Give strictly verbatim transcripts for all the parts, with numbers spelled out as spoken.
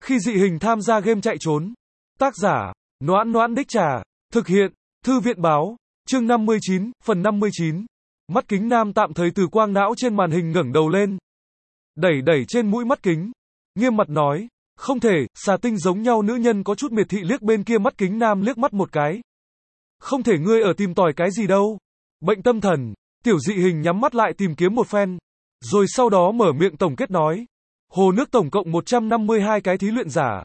Khi dị hình tham gia game chạy trốn. Tác giả, Noãn Noãn Đích Trà. Thực hiện, Thư viện báo. Chương năm mươi chín, phần năm mươi chín. Mắt kính nam tạm thời từ quang não trên màn hình ngẩng đầu lên. Đẩy đẩy trên mũi mắt kính. Nghiêm mặt nói. Không thể, xà tinh giống nhau nữ nhân có chút miệt thị liếc bên kia mắt kính nam liếc mắt một cái. Không thể ngươi ở tìm tòi cái gì đâu. Bệnh tâm thần. Tiểu dị hình nhắm mắt lại tìm kiếm một phen. Rồi sau đó mở miệng tổng kết nói. Hồ nước tổng cộng một trăm năm mươi hai cái thí luyện giả.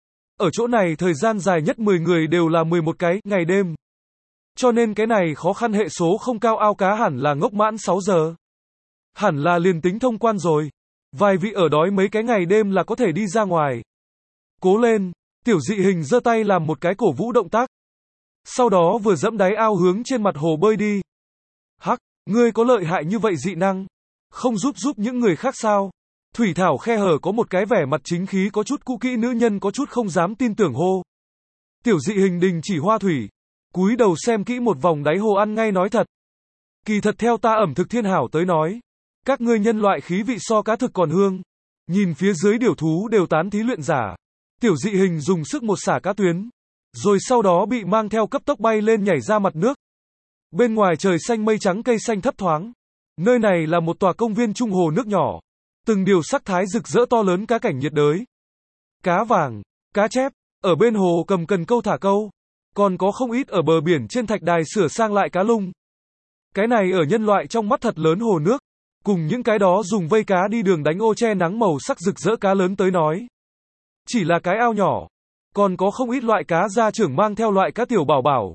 Ở chỗ này thời gian dài nhất mười người đều là mười một cái, ngày đêm. Cho nên cái này khó khăn hệ số không cao, ao cá hẳn là ngốc mãn sáu giờ. Hẳn là liền tính thông quan rồi. Vài vị ở đói mấy cái ngày đêm là có thể đi ra ngoài. Cố lên, tiểu dị hình giơ tay làm một cái cổ vũ động tác. Sau đó vừa dẫm đáy ao hướng trên mặt hồ bơi đi. Hắc, ngươi có lợi hại như vậy dị năng? Không giúp giúp những người khác sao? Thủy thảo khe hở có một cái vẻ mặt chính khí có chút cũ kỹ nữ nhân có chút không dám tin tưởng hô. Tiểu dị hình đình chỉ hoa thủy. Cúi đầu xem kỹ một vòng đáy hồ ăn ngay nói thật. Kỳ thật theo ta ẩm thực thiên hảo tới nói. Các ngươi nhân loại khí vị so cá thực còn hương. Nhìn phía dưới điểu thú đều tán thí luyện giả. Tiểu dị hình dùng sức một xả cá tuyến. Rồi sau đó bị mang theo cấp tốc bay lên nhảy ra mặt nước. Bên ngoài trời xanh mây trắng cây xanh thấp thoáng. Nơi này là một tòa công viên trung hồ nước nhỏ. Từng điều sắc thái rực rỡ to lớn cá cảnh nhiệt đới. Cá vàng, cá chép, ở bên hồ cầm cần câu thả câu. Còn có không ít ở bờ biển trên thạch đài sửa sang lại cá lung. Cái này ở nhân loại trong mắt thật lớn hồ nước. Cùng những cái đó dùng vây cá đi đường đánh ô che nắng màu sắc rực rỡ cá lớn tới nói. Chỉ là cái ao nhỏ. Còn có không ít loại cá gia trưởng mang theo loại cá tiểu bảo bảo.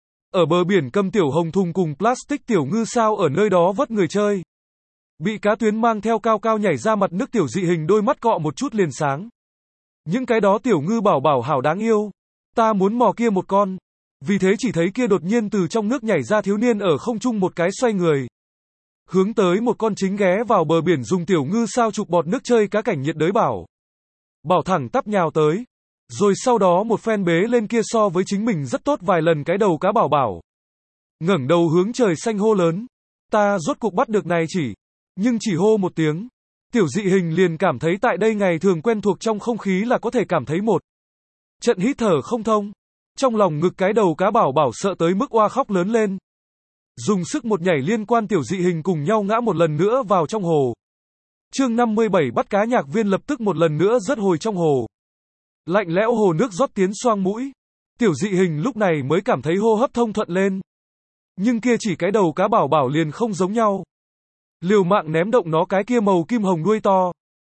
Ở bờ biển cầm tiểu hồng thùng cùng plastic tiểu ngư sao ở nơi đó vất người chơi. Bị cá tuyến mang theo cao cao nhảy ra mặt nước tiểu dị hình đôi mắt cọ một chút liền sáng. Những cái đó tiểu ngư bảo bảo hảo đáng yêu. Ta muốn mò kia một con. Vì thế chỉ thấy kia đột nhiên từ trong nước nhảy ra thiếu niên ở không trung một cái xoay người. Hướng tới một con chính ghé vào bờ biển dùng tiểu ngư sao chụp bọt nước chơi cá cảnh nhiệt đới bảo. Bảo thẳng tắp nhào tới. Rồi sau đó một phen bế lên kia so với chính mình rất tốt vài lần cái đầu cá bảo bảo. Ngẩng đầu hướng trời xanh hô lớn. Ta rốt cuộc bắt được này chỉ. Nhưng chỉ hô một tiếng. Tiểu dị hình liền cảm thấy tại đây ngày thường quen thuộc trong không khí là có thể cảm thấy một trận hít thở không thông. Trong lòng ngực cái đầu cá bảo bảo sợ tới mức oa khóc lớn lên. Dùng sức một nhảy liên quan tiểu dị hình cùng nhau ngã một lần nữa vào trong hồ. Chương năm mươi bảy bắt cá nhạc viên lập tức một lần nữa rớt hồi trong hồ. Lạnh lẽo hồ nước rót tiến xoang mũi. Tiểu dị hình lúc này mới cảm thấy hô hấp thông thuận lên. Nhưng kia chỉ cái đầu cá bảo bảo liền không giống nhau. Liều mạng ném động nó cái kia màu kim hồng đuôi to.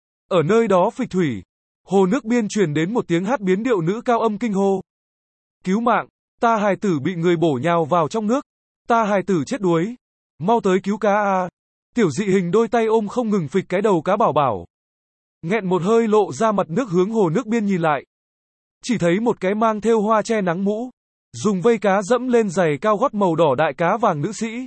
Ở nơi đó phịch thủy. Hồ nước biên truyền đến một tiếng hát biến điệu nữ cao âm kinh hô. Cứu mạng, ta hài tử bị người bổ nhào vào trong nước. Ta hài tử chết đuối. Mau tới cứu cá a. Tiểu dị hình đôi tay ôm không ngừng phịch cái đầu cá bảo bảo. Nghẹn một hơi lộ ra mặt nước hướng hồ nước biên nhìn lại. Chỉ thấy một cái mang thêu hoa che nắng mũ. Dùng vây cá dẫm lên giày cao gót màu đỏ đại cá vàng nữ sĩ.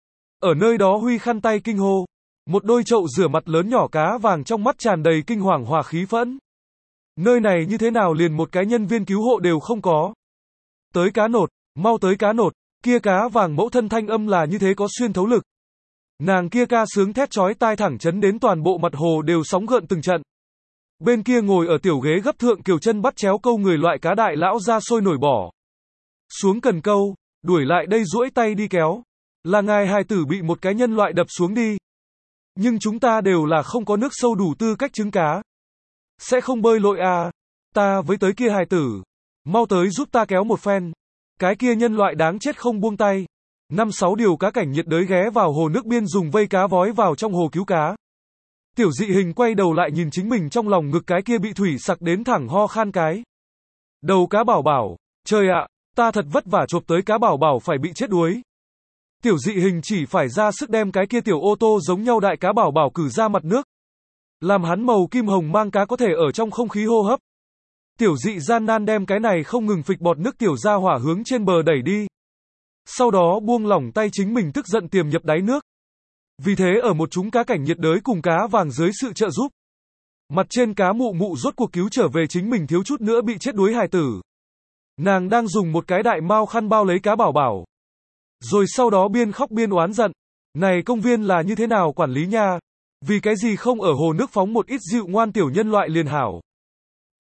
Ở nơi đó huy khăn tay kinh hô. Một đôi chậu rửa mặt lớn nhỏ cá vàng trong mắt tràn đầy kinh hoàng hòa khí phẫn. Nơi này như thế nào liền một cái nhân viên cứu hộ đều không có. Tới cá nột, mau tới cá nột, kia cá vàng mẫu thân thanh âm là như thế có xuyên thấu lực. Nàng kia ca sướng thét chói tai thẳng chấn đến toàn bộ mặt hồ đều sóng gợn từng trận. Bên kia ngồi ở tiểu ghế gấp thượng kiều chân bắt chéo câu người loại cá đại lão ra sôi nổi bỏ. Xuống cần câu, đuổi lại đây duỗi tay đi kéo. Là ngài hài tử bị một cái nhân loại đập xuống đi. Nhưng chúng ta đều là không có nước sâu đủ tư cách trứng cá. Sẽ không bơi lội à. Ta với tới kia hài tử. Mau tới giúp ta kéo một phen. Cái kia nhân loại đáng chết không buông tay. Năm sáu điều cá cảnh nhiệt đới ghé vào hồ nước biên dùng vây cá vói vào trong hồ cứu cá. Tiểu dị hình quay đầu lại nhìn chính mình trong lòng ngực cái kia bị thủy sặc đến thẳng ho khan cái. Đầu cá bảo bảo. Trời ạ, ta thật vất vả chộp tới cá bảo bảo phải bị chết đuối. Tiểu dị hình chỉ phải ra sức đem cái kia tiểu ô tô giống nhau đại cá bảo bảo cử ra mặt nước. Làm hắn màu kim hồng mang cá có thể ở trong không khí hô hấp. Tiểu dị gian nan đem cái này không ngừng phịch bọt nước tiểu ra hỏa hướng trên bờ đẩy đi. Sau đó buông lỏng tay chính mình tức giận tiềm nhập đáy nước. Vì thế ở một chúng cá cảnh nhiệt đới cùng cá vàng dưới sự trợ giúp. Mặt trên cá mụ mụ rốt cuộc cứu trở về chính mình thiếu chút nữa bị chết đuối hài tử. Nàng đang dùng một cái đại mao khăn bao lấy cá bảo bảo. Rồi sau đó biên khóc biên oán giận. Này công viên là như thế nào quản lý nha? Vì cái gì không ở hồ nước phóng một ít dịu ngoan tiểu nhân loại liền hảo?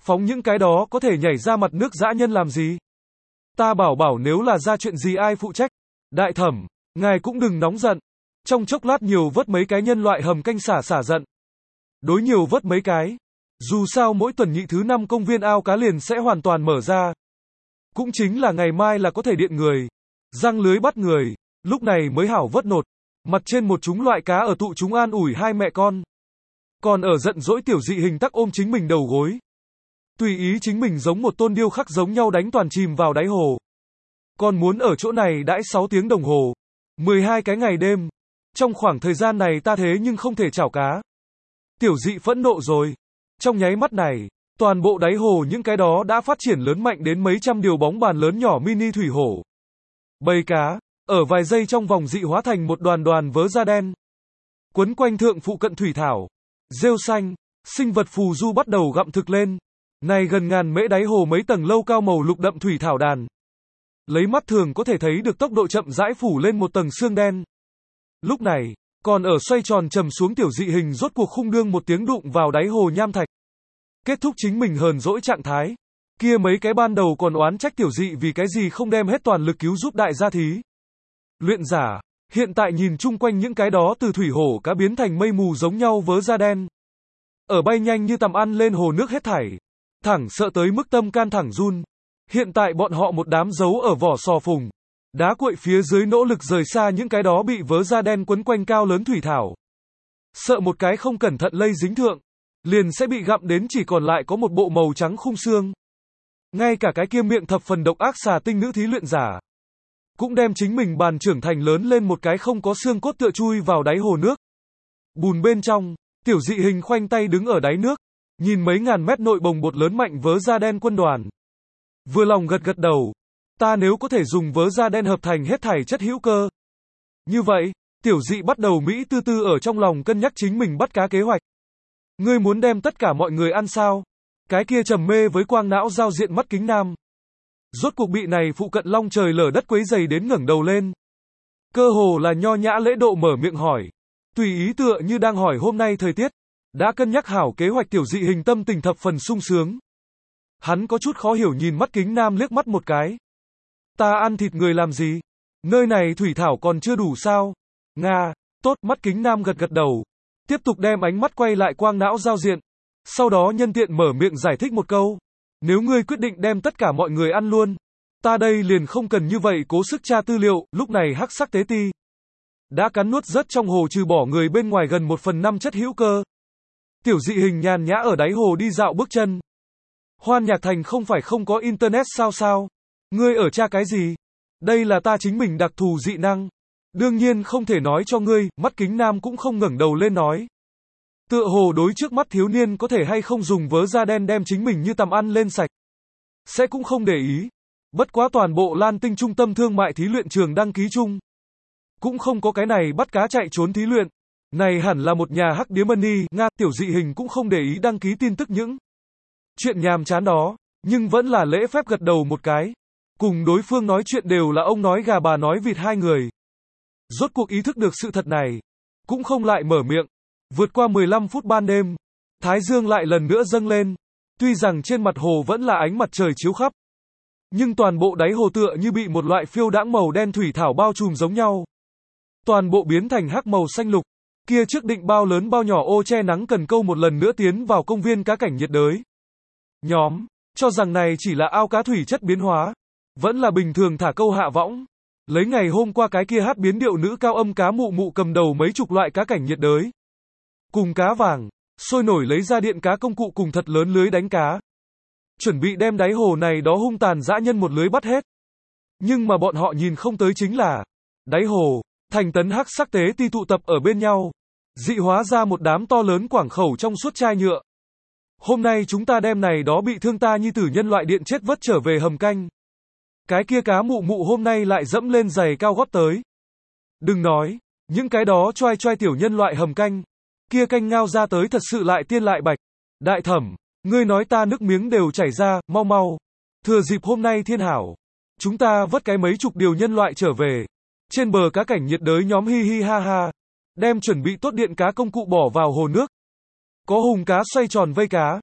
Phóng những cái đó có thể nhảy ra mặt nước dã nhân làm gì? Ta bảo bảo nếu là ra chuyện gì ai phụ trách? Đại thẩm, ngài cũng đừng nóng giận. Trong chốc lát nhiều vớt mấy cái nhân loại hầm canh xả xả giận. Đối nhiều vớt mấy cái. Dù sao mỗi tuần nhị thứ năm công viên ao cá liền sẽ hoàn toàn mở ra. Cũng chính là ngày mai là có thể điện người. Răng lưới bắt người. Lúc này mới hảo vớt nột. Mặt trên một chúng loại cá ở tụ chúng an ủi hai mẹ con. Còn ở giận dỗi tiểu dị hình tắc ôm chính mình đầu gối. Tùy ý chính mình giống một tôn điêu khắc giống nhau đánh toàn chìm vào đáy hồ. Còn muốn ở chỗ này đãi sáu tiếng đồng hồ. mười hai cái ngày đêm. Trong khoảng thời gian này ta thế nhưng không thể chảo cá. Tiểu dị phẫn nộ rồi. Trong nháy mắt này, toàn bộ đáy hồ những cái đó đã phát triển lớn mạnh đến mấy trăm điều bóng bàn lớn nhỏ mini thủy hổ. Bầy cá, ở vài giây trong vòng dị hóa thành một đoàn đoàn vớ da đen. Quấn quanh thượng phụ cận thủy thảo. Rêu xanh, sinh vật phù du bắt đầu gặm thực lên. Này gần ngàn mễ đáy hồ mấy tầng lâu cao màu lục đậm thủy thảo đàn. Lấy mắt thường có thể thấy được tốc độ chậm rãi phủ lên một tầng xương đen. Lúc này, còn ở xoay tròn trầm xuống tiểu dị hình rốt cuộc khung đương một tiếng đụng vào đáy hồ nham thạch. Kết thúc chính mình hờn dỗi trạng thái. Kia mấy cái ban đầu còn oán trách tiểu dị vì cái gì không đem hết toàn lực cứu giúp đại gia thí. Luyện giả, hiện tại nhìn chung quanh những cái đó từ thủy hổ cá biến thành mây mù giống nhau vớ da đen. Ở bay nhanh như tầm ăn lên hồ nước hết thảy. Thẳng sợ tới mức tâm can thẳng run. Hiện tại bọn họ một đám giấu ở vỏ sò phùng. Đá cuội phía dưới nỗ lực rời xa những cái đó bị vớ da đen quấn quanh cao lớn thủy thảo. Sợ một cái không cẩn thận lây dính thượng. Liền sẽ bị gặm đến chỉ còn lại có một bộ màu trắng khung xương. Ngay cả cái kia miệng thập phần độc ác xà tinh nữ thí luyện giả. Cũng đem chính mình bàn trưởng thành lớn lên một cái không có xương cốt tựa chui vào đáy hồ nước. Bùn bên trong, tiểu dị hình khoanh tay đứng ở đáy nước. Nhìn mấy ngàn mét nội bồng bột lớn mạnh vớ da đen quân đoàn. Vừa lòng gật gật đầu. Ta nếu có thể dùng vớ da đen hợp thành hết thảy chất hữu cơ. Như vậy, tiểu dị bắt đầu Mỹ tư tư ở trong lòng cân nhắc chính mình bắt cá kế hoạch. Ngươi muốn đem tất cả mọi người ăn sao? Cái kia trầm mê với quang não giao diện mắt kính nam. Rốt cuộc bị này phụ cận long trời lở đất quấy dày đến ngẩng đầu lên. Cơ hồ là nho nhã lễ độ mở miệng hỏi. Tùy ý tựa như đang hỏi hôm nay thời tiết. Đã cân nhắc hảo kế hoạch tiểu dị hình tâm tình thập phần sung sướng. Hắn có chút khó hiểu nhìn mắt kính nam liếc mắt một cái. Ta ăn thịt người làm gì? Nơi này thủy thảo còn chưa đủ sao? Nga, tốt, mắt kính nam gật gật đầu. Tiếp tục đem ánh mắt quay lại quang não giao diện. Sau đó nhân tiện mở miệng giải thích một câu. Nếu ngươi quyết định đem tất cả mọi người ăn luôn, ta đây liền không cần như vậy cố sức tra tư liệu. Lúc này hắc sắc tế ti đã cắn nuốt rớt trong hồ trừ bỏ người bên ngoài gần một phần năm chất hữu cơ. Tiểu dị hình nhàn nhã ở đáy hồ đi dạo bước chân. Hoan Nhạc Thành không phải không có internet sao sao? Ngươi ở tra cái gì? Đây là ta chính mình đặc thù dị năng. Đương nhiên không thể nói cho ngươi, mắt kính nam cũng không ngẩng đầu lên nói. Tựa hồ đối trước mắt thiếu niên có thể hay không dùng vớ da đen đem chính mình như tầm ăn lên sạch. Sẽ cũng không để ý. Bất quá toàn bộ Lan Tinh trung tâm thương mại thí luyện trường đăng ký chung. Cũng không có cái này bắt cá chạy trốn thí luyện. Này hẳn là một nhà hắc điếm money, Nga, tiểu dị hình cũng không để ý đăng ký tin tức những chuyện nhàm chán đó, nhưng vẫn là lễ phép gật đầu một cái. Cùng đối phương nói chuyện đều là ông nói gà bà nói vịt hai người. Rốt cuộc ý thức được sự thật này, cũng không lại mở miệng. Vượt qua mười lăm phút ban đêm, thái dương lại lần nữa dâng lên. Tuy rằng trên mặt hồ vẫn là ánh mặt trời chiếu khắp, nhưng toàn bộ đáy hồ tựa như bị một loại phiêu đãng màu đen thủy thảo bao trùm giống nhau. Toàn bộ biến thành hắc màu xanh lục. Kia trước định bao lớn bao nhỏ ô che nắng cần câu một lần nữa tiến vào công viên cá cảnh nhiệt đới. Nhóm, cho rằng này chỉ là ao cá thủy chất biến hóa. Vẫn là bình thường thả câu hạ võng. Lấy ngày hôm qua cái kia hát biến điệu nữ cao âm cá mụ mụ cầm đầu mấy chục loại cá cảnh nhiệt đới. Cùng cá vàng, sôi nổi lấy ra điện cá công cụ cùng thật lớn lưới đánh cá. Chuẩn bị đem đáy hồ này đó hung tàn dã nhân một lưới bắt hết. Nhưng mà bọn họ nhìn không tới chính là đáy hồ, thành tấn hắc sắc tế ti tụ tập ở bên nhau. Dị hóa ra một đám to lớn quảng khẩu trong suốt chai nhựa. Hôm nay chúng ta đem này đó bị thương ta nhi tử nhân loại điện chết vất trở về hầm canh. Cái kia cá mụ mụ hôm nay lại dẫm lên giày cao gót tới. Đừng nói, những cái đó choai choai tiểu nhân loại hầm canh. Kia canh ngao ra tới thật sự lại tiên lại bạch. Đại thẩm, ngươi nói ta nước miếng đều chảy ra, mau mau. Thừa dịp hôm nay thiên hảo. Chúng ta vớt cái mấy chục điều nhân loại trở về. Trên bờ cá cảnh nhiệt đới nhóm hi hi ha ha. Đem chuẩn bị tốt điện cá công cụ bỏ vào hồ nước. Có hùng cá xoay tròn vây cá.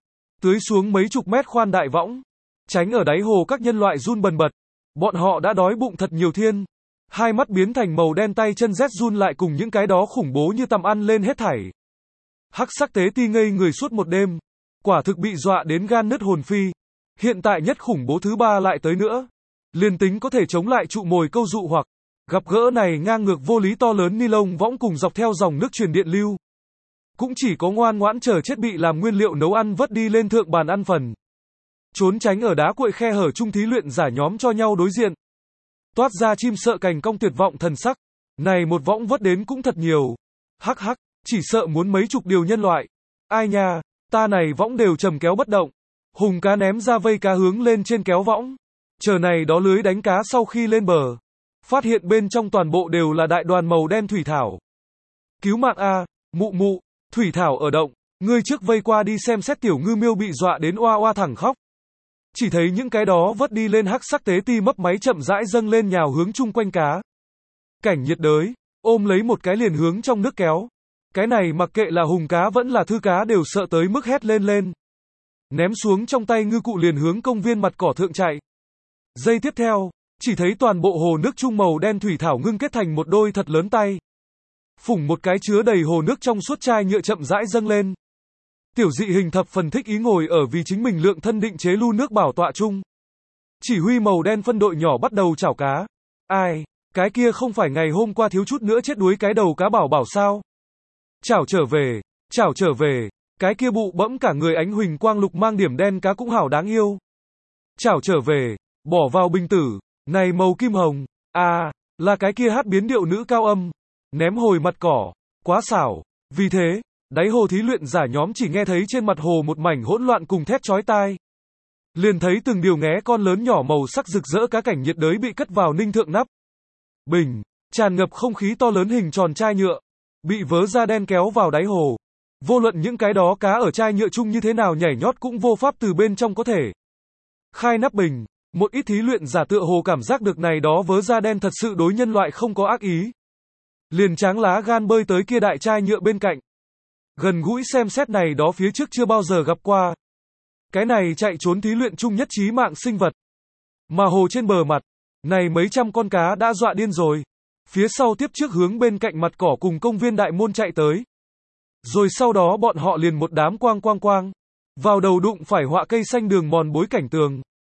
tưới xuống mấy chục mét khoan đại võng, tránh ở đáy hồ các nhân loại run bần bật. Bọn họ đã đói bụng thật nhiều thiên. Hai mắt biến thành màu đen, tay chân rét run lại cùng những cái đó khủng bố như tầm ăn lên hết thảy. Hắc sắc tế ti ngây người suốt một đêm. Quả thực bị dọa đến gan nứt hồn phi. Hiện tại nhất khủng bố thứ ba lại tới nữa. Liền tính có thể chống lại trụ mồi câu dụ hoặc gặp gỡ này ngang ngược vô lý to lớn ni lông võng cùng dọc theo dòng nước truyền điện lưu. Cũng chỉ có ngoan ngoãn chờ chết bị làm nguyên liệu nấu ăn vất đi lên thượng bàn ăn phần. Trốn tránh ở đá cuội khe hở trung thí luyện giả nhóm cho nhau đối diện. Toát ra chim sợ cành cong tuyệt vọng thần sắc. Này một võng vất đến cũng thật nhiều. Hắc hắc, chỉ sợ muốn mấy chục điều nhân loại. Ai nha, ta này võng đều trầm kéo bất động. Hùng cá ném ra vây cá hướng lên trên kéo võng. Chờ này đó lưới đánh cá sau khi lên bờ. Phát hiện bên trong toàn bộ đều là đại đoàn màu đen thủy thảo. Cứu mạng a, mụ mụ, thủy thảo ở động. Ngươi trước vây qua đi xem xét tiểu ngư miêu bị dọa đến oa oa thẳng khóc. Chỉ thấy những cái đó vớt đi lên hắc sắc tế ti mấp máy chậm rãi dâng lên nhào hướng chung quanh cá. Cảnh nhiệt đới, ôm lấy một cái liền hướng trong nước kéo. Cái này mặc kệ là hùng cá vẫn là thư cá đều sợ tới mức hét lên lên. Ném xuống trong tay ngư cụ liền hướng công viên mặt cỏ thượng chạy. Giây tiếp theo, chỉ thấy toàn bộ hồ nước trung màu đen thủy thảo ngưng kết thành một đôi thật lớn tay. Phủng một cái chứa đầy hồ nước trong suốt chai nhựa chậm rãi dâng lên. Tiểu dị hình thập phần thích ý ngồi ở vì chính mình lượng thân định chế lu nước bảo tọa chung. Chỉ huy màu đen phân đội nhỏ bắt đầu chảo cá. Ai, cái kia không phải ngày hôm qua thiếu chút nữa chết đuối cái đầu cá bảo bảo sao? Chảo trở về, chảo trở về, cái kia bụ bẫm cả người ánh huỳnh quang lục mang điểm đen cá cũng hảo đáng yêu. Chảo trở về, bỏ vào bình tử, này màu kim hồng, à, là cái kia hát biến điệu nữ cao âm, ném hồi mặt cỏ, quá xảo, vì thế, đáy hồ thí luyện giả nhóm chỉ nghe thấy trên mặt hồ một mảnh hỗn loạn cùng thét chói tai. Liền thấy từng điều nghé con lớn nhỏ màu sắc rực rỡ cá cảnh nhiệt đới bị cất vào ninh thượng nắp. Bình, tràn ngập không khí to lớn hình tròn chai nhựa, bị vớ da đen kéo vào đáy hồ. Vô luận những cái đó cá ở chai nhựa chung như thế nào nhảy nhót cũng vô pháp từ bên trong có thể khai nắp bình. Một ít thí luyện giả tựa hồ cảm giác được này đó vớ da đen thật sự đối nhân loại không có ác ý. Liền tráng lá gan bơi tới kia đại chai nhựa bên cạnh. Gần gũi xem xét này đó phía trước chưa bao giờ gặp qua. Cái này chạy trốn thí luyện chung nhất trí mạng sinh vật. Mà hồ trên bờ mặt, này mấy trăm con cá đã dọa điên rồi. Phía sau tiếp trước hướng bên cạnh mặt cỏ cùng công viên đại môn chạy tới. Rồi sau đó bọn họ liền một đám quang quang quang. Vào đầu đụng phải họa cây xanh đường mòn bối cảnh tường.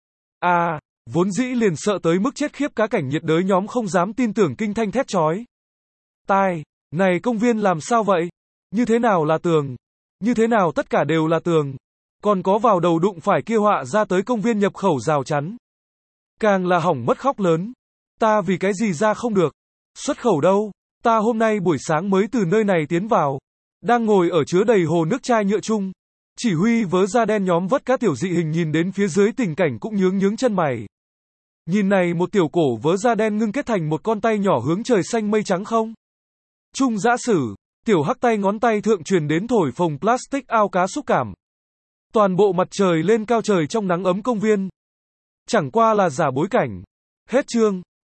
À, vốn dĩ liền sợ tới mức chết khiếp cá cảnh nhiệt đới nhóm không dám tin tưởng kinh thanh thét chói. Tai, này công viên làm sao vậy? Như thế nào là tường? Như thế nào tất cả đều là tường? Còn có vào đầu đụng phải kia họa ra tới công viên nhập khẩu rào chắn. Càng là hỏng mất khóc lớn. Ta vì cái gì ra không được? Xuất khẩu đâu? Ta hôm nay buổi sáng mới từ nơi này tiến vào. Đang ngồi ở chứa đầy hồ nước chai nhựa chung. Chỉ huy vớ da đen nhóm vớt cá tiểu dị hình nhìn đến phía dưới tình cảnh cũng nhướng nhướng chân mày. Nhìn này một tiểu cổ vớ da đen ngưng kết thành một con tay nhỏ hướng trời xanh mây trắng không? Trung giã sử, tiểu hắc tay ngón tay thượng truyền đến thổi phồng plastic ao cá xúc cảm. Toàn bộ mặt trời lên cao trời trong nắng ấm công viên. Chẳng qua là giả bối cảnh. Hết chương.